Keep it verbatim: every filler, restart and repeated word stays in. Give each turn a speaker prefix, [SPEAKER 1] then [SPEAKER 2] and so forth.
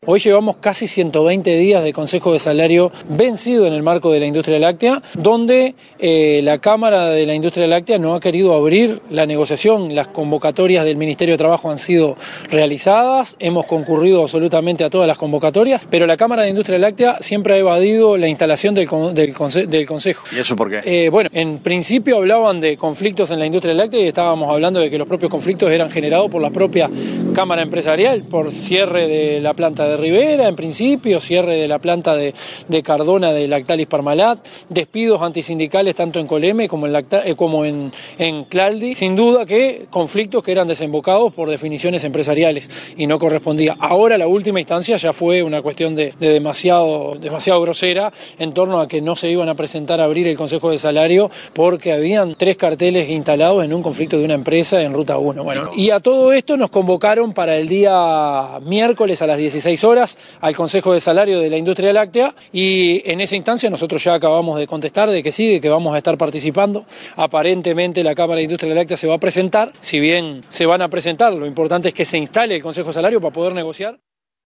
[SPEAKER 1] Hoy llevamos casi ciento veinte días de Consejo de Salario vencido en el marco de la industria láctea, donde eh, la Cámara de la Industria Láctea no ha querido abrir la negociación. Las convocatorias del Ministerio de Trabajo han sido realizadas, hemos concurrido absolutamente a todas las convocatorias, pero la Cámara de Industria Láctea siempre ha evadido la instalación del, del, conse del Consejo.
[SPEAKER 2] ¿Y eso por qué?
[SPEAKER 1] Eh, bueno, en principio hablaban de conflictos en la industria láctea y estábamos hablando de que los propios conflictos eran generados por la propia Cámara Empresarial, por cierre de la planta de Rivera, en principio, cierre de la planta de, de Cardona de Lactalis Parmalat, despidos antisindicales tanto en Coleme como en, Lacta, eh, como en, en Claldi, sin duda que conflictos que eran desembocados por definiciones empresariales y no correspondía. Ahora la última instancia ya fue una cuestión de, de demasiado, demasiado grosera en torno a que no se iban a presentar a abrir el Consejo de Salario porque habían tres carteles instalados en un conflicto de una empresa en Ruta uno. Bueno, y a todo esto nos convocaron para el día miércoles a las dieciséis horas al Consejo de Salario de la Industria Láctea y en esa instancia nosotros ya acabamos de contestar de que sí, de que vamos a estar participando. Aparentemente la Cámara de Industria Láctea se va a presentar, si bien se van a presentar, lo importante es que se instale el Consejo de Salario para poder negociar.